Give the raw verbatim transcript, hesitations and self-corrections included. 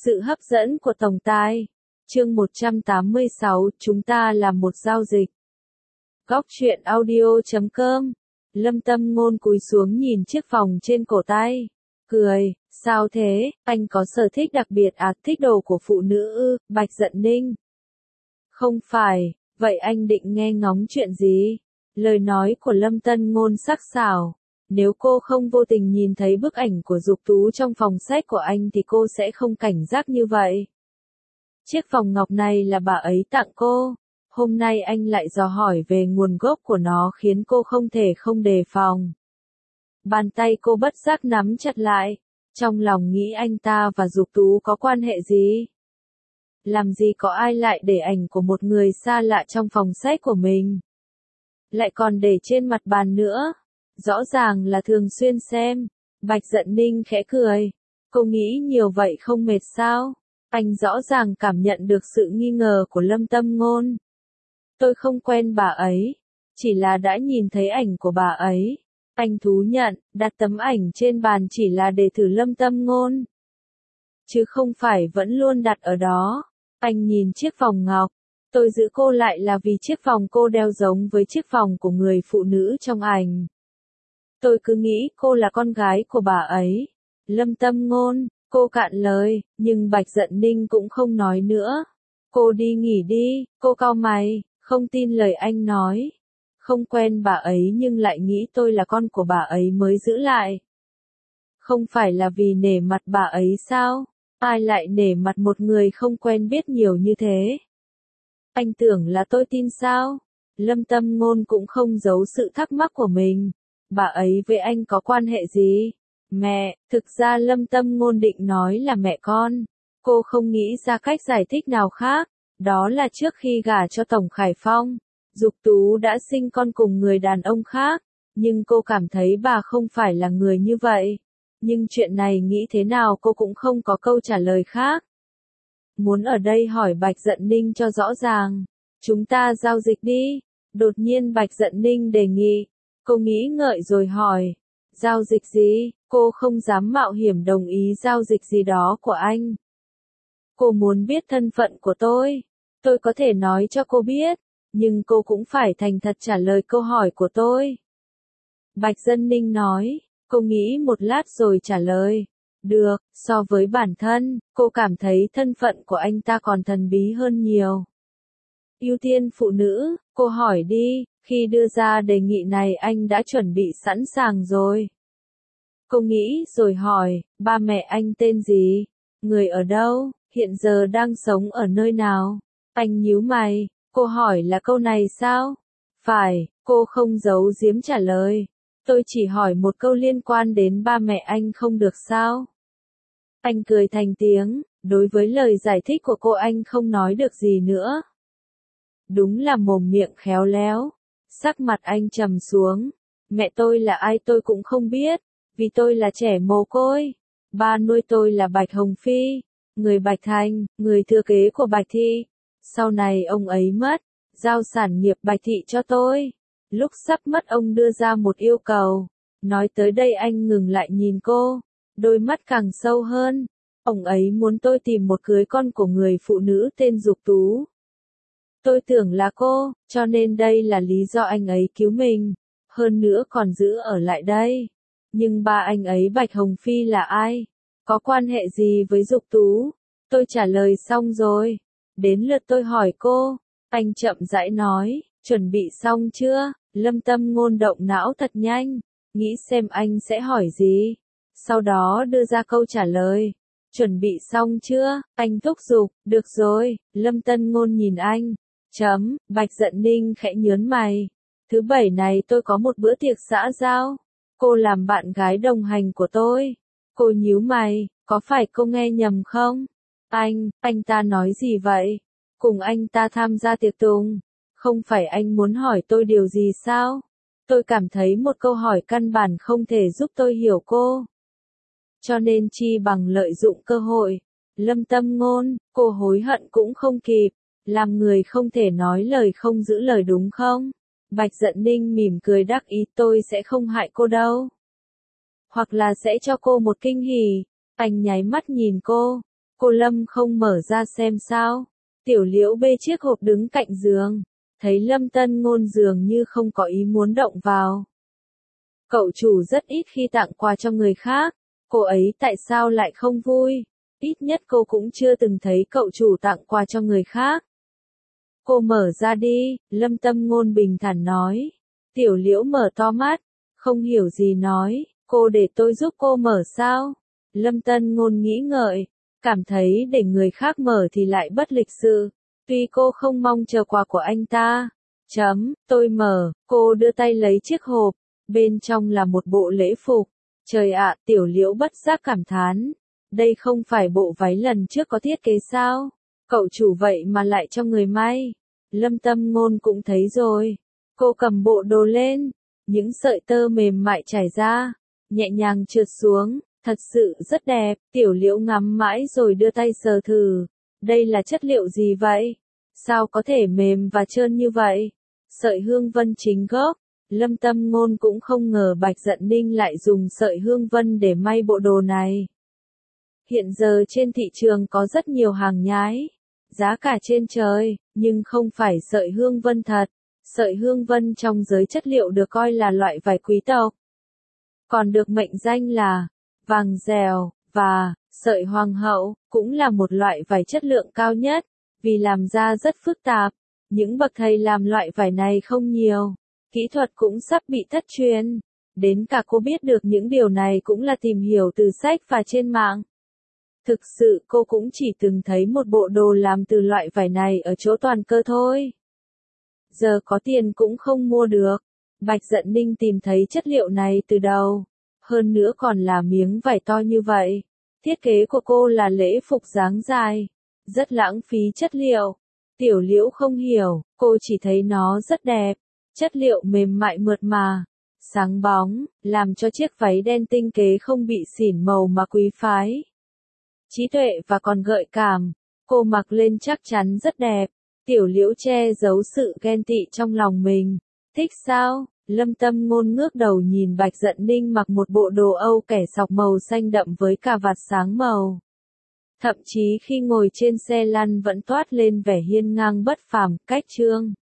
Sự hấp dẫn của tổng tài. Chương một trăm tám mươi sáu, chúng ta là một giao dịch. Góc truyện audio chấm com. Lâm Tâm Ngôn cúi xuống nhìn chiếc vòng trên cổ tay. Cười, sao thế, anh có sở thích đặc biệt à, thích đồ của phụ nữ ư, Bạch Dận Ninh. Không phải, vậy anh định nghe ngóng chuyện gì? Lời nói của Lâm Tân Ngôn sắc sảo. Nếu cô không vô tình nhìn thấy bức ảnh của Dục Tú trong phòng sách của anh thì cô sẽ không cảnh giác như vậy. Chiếc vòng ngọc này là bà ấy tặng cô. Hôm nay anh lại dò hỏi về nguồn gốc của nó khiến cô không thể không đề phòng. Bàn tay cô bất giác nắm chặt lại. Trong lòng nghĩ anh ta và Dục Tú có quan hệ gì? Làm gì có ai lại để ảnh của một người xa lạ trong phòng sách của mình? Lại còn để trên mặt bàn nữa. Rõ ràng là thường xuyên xem. Bạch Dận Ninh khẽ cười. Cô nghĩ nhiều vậy không mệt sao? Anh rõ ràng cảm nhận được sự nghi ngờ của Lâm Tâm Ngôn. Tôi không quen bà ấy. Chỉ là đã nhìn thấy ảnh của bà ấy. Anh thú nhận, đặt tấm ảnh trên bàn chỉ là để thử Lâm Tâm Ngôn. Chứ không phải vẫn luôn đặt ở đó. Anh nhìn chiếc vòng ngọc. Tôi giữ cô lại là vì chiếc vòng cô đeo giống với chiếc vòng của người phụ nữ trong ảnh. Tôi cứ nghĩ cô là con gái của bà ấy. Lâm Tâm Ngôn, cô cạn lời, nhưng Bạch Dận Ninh cũng không nói nữa. Cô đi nghỉ đi, cô cau mày, không tin lời anh nói. Không quen bà ấy nhưng lại nghĩ tôi là con của bà ấy mới giữ lại. Không phải là vì nể mặt bà ấy sao? Ai lại nể mặt một người không quen biết nhiều như thế? Anh tưởng là tôi tin sao? Lâm Tâm Ngôn cũng không giấu sự thắc mắc của mình. Bà ấy với anh có quan hệ gì? Mẹ, thực ra Lâm Tâm Ngôn định nói là mẹ con. Cô không nghĩ ra cách giải thích nào khác. Đó là trước khi gả cho Tổng Khải Phong, Dục Tú đã sinh con cùng người đàn ông khác. Nhưng cô cảm thấy bà không phải là người như vậy. Nhưng chuyện này nghĩ thế nào cô cũng không có câu trả lời khác. Muốn ở đây hỏi Bạch Dận Ninh cho rõ ràng. Chúng ta giao dịch đi. Đột nhiên Bạch Dận Ninh đề nghị. Cô nghĩ ngợi rồi hỏi. Giao dịch gì? Cô không dám mạo hiểm đồng ý giao dịch gì đó của anh. Cô muốn biết thân phận của tôi. Tôi có thể nói cho cô biết. Nhưng cô cũng phải thành thật trả lời câu hỏi của tôi. Bạch Dận Ninh nói. Cô nghĩ một lát rồi trả lời. Được, so với bản thân, cô cảm thấy thân phận của anh ta còn thần bí hơn nhiều. Ưu tiên phụ nữ, cô hỏi đi, khi đưa ra đề nghị này anh đã chuẩn bị sẵn sàng rồi. Cô nghĩ rồi hỏi, ba mẹ anh tên gì? Người ở đâu? Hiện giờ đang sống ở nơi nào? Anh nhíu mày, cô hỏi là câu này sao? Phải, cô không giấu giếm trả lời. Tôi chỉ hỏi một câu liên quan đến ba mẹ anh không được sao? Anh cười thành tiếng, đối với lời giải thích của cô anh không nói được gì nữa. Đúng là mồm miệng khéo léo. Sắc mặt anh trầm xuống. Mẹ tôi là ai tôi cũng không biết, vì tôi là trẻ mồ côi. Ba nuôi tôi là Bạch Hồng Phi, người Bạch Thành, người thừa kế của Bạch Thị. Sau này ông ấy mất, giao sản nghiệp Bạch Thị cho tôi. Lúc sắp mất ông đưa ra một yêu cầu. Nói tới đây anh ngừng lại nhìn cô. Đôi mắt càng sâu hơn. Ông ấy muốn tôi tìm một cưới con của người phụ nữ tên Dục Tú. Tôi tưởng là cô, cho nên đây là lý do anh ấy cứu mình. Hơn nữa còn giữ ở lại đây. Nhưng ba anh ấy Bạch Hồng Phi là ai? Có quan hệ gì với Dục Tú? Tôi trả lời xong rồi. Đến lượt tôi hỏi cô. Anh chậm rãi nói, chuẩn bị xong chưa? Lâm Tâm Ngôn động não thật nhanh. Nghĩ xem anh sẽ hỏi gì. Sau đó đưa ra câu trả lời. Chuẩn bị xong chưa? Anh thúc giục, được rồi. Lâm Tân Ngôn nhìn anh. Chấm, Bạch Dận Ninh khẽ nhớn mày. Thứ bảy này tôi có một bữa tiệc xã giao. Cô làm bạn gái đồng hành của tôi. Cô nhíu mày, có phải cô nghe nhầm không? Anh, anh ta nói gì vậy? Cùng anh ta tham gia tiệc tùng. Không phải anh muốn hỏi tôi điều gì sao? Tôi cảm thấy một câu hỏi căn bản không thể giúp tôi hiểu cô. Cho nên chi bằng lợi dụng cơ hội. Lâm Tâm Ngôn, cô hối hận cũng không kịp. Làm người không thể nói lời không giữ lời đúng không? Bạch Dận Ninh mỉm cười đắc ý, tôi sẽ không hại cô đâu. Hoặc là sẽ cho cô một kinh hỉ. Anh nháy mắt nhìn cô. Cô Lâm không mở ra xem sao? Tiểu Liễu bê chiếc hộp đứng cạnh giường, thấy Lâm Tân Ngôn dường như không có ý muốn động vào. Cậu chủ rất ít khi tặng quà cho người khác, cô ấy tại sao lại không vui? Ít nhất cô cũng chưa từng thấy cậu chủ tặng quà cho người khác. Cô mở ra đi, Lâm Tâm Ngôn bình thản nói. Tiểu Liễu mở to mắt, không hiểu gì nói, cô để tôi giúp cô mở sao? Lâm Tân Ngôn nghĩ ngợi, cảm thấy để người khác mở thì lại bất lịch sự, tuy cô không mong chờ quà của anh ta. Chấm, tôi mở, cô đưa tay lấy chiếc hộp, bên trong là một bộ lễ phục. Trời ạ, Tiểu Liễu bất giác cảm thán, đây không phải bộ váy lần trước có thiết kế sao? Cậu chủ vậy mà lại cho người may. Lâm Tâm Ngôn cũng thấy rồi. Cô cầm bộ đồ lên, những sợi tơ mềm mại trải ra, nhẹ nhàng trượt xuống, thật sự rất đẹp. Tiểu Liễu ngắm mãi rồi đưa tay sờ thử. Đây là chất liệu gì vậy? Sao có thể mềm và trơn như vậy? Sợi hương vân chính gốc. Lâm Tâm Ngôn cũng không ngờ Bạch Dận Ninh lại dùng sợi hương vân để may bộ đồ này. Hiện giờ trên thị trường có rất nhiều hàng nhái, giá cả trên trời, nhưng không phải sợi hương vân thật. Sợi hương vân trong giới chất liệu được coi là loại vải quý tộc, còn được mệnh danh là vàng dèo, và sợi hoàng hậu, cũng là một loại vải chất lượng cao nhất, vì làm ra rất phức tạp. Những bậc thầy làm loại vải này không nhiều, kỹ thuật cũng sắp bị thất truyền. Đến cả cô biết được những điều này cũng là tìm hiểu từ sách và trên mạng. Thực sự cô cũng chỉ từng thấy một bộ đồ làm từ loại vải này ở chỗ Toàn Cơ thôi. Giờ có tiền cũng không mua được. Bạch Dận Ninh tìm thấy chất liệu này từ đầu. Hơn nữa còn là miếng vải to như vậy. Thiết kế của cô là lễ phục dáng dài. Rất lãng phí chất liệu. Tiểu Liễu không hiểu, cô chỉ thấy nó rất đẹp. Chất liệu mềm mại mượt mà, sáng bóng, làm cho chiếc váy đen tinh tế không bị xỉn màu mà quý phái. Trí tuệ và còn gợi cảm, cô mặc lên chắc chắn rất đẹp. Tiểu Liễu che giấu sự ghen tị trong lòng mình. Thích sao? Lâm Tâm Ngôn ngước đầu nhìn Bạch Dận Ninh mặc một bộ đồ Âu kẻ sọc màu xanh đậm với cà vạt sáng màu. Thậm chí khi ngồi trên xe lăn vẫn toát lên vẻ hiên ngang bất phàm, cách trương.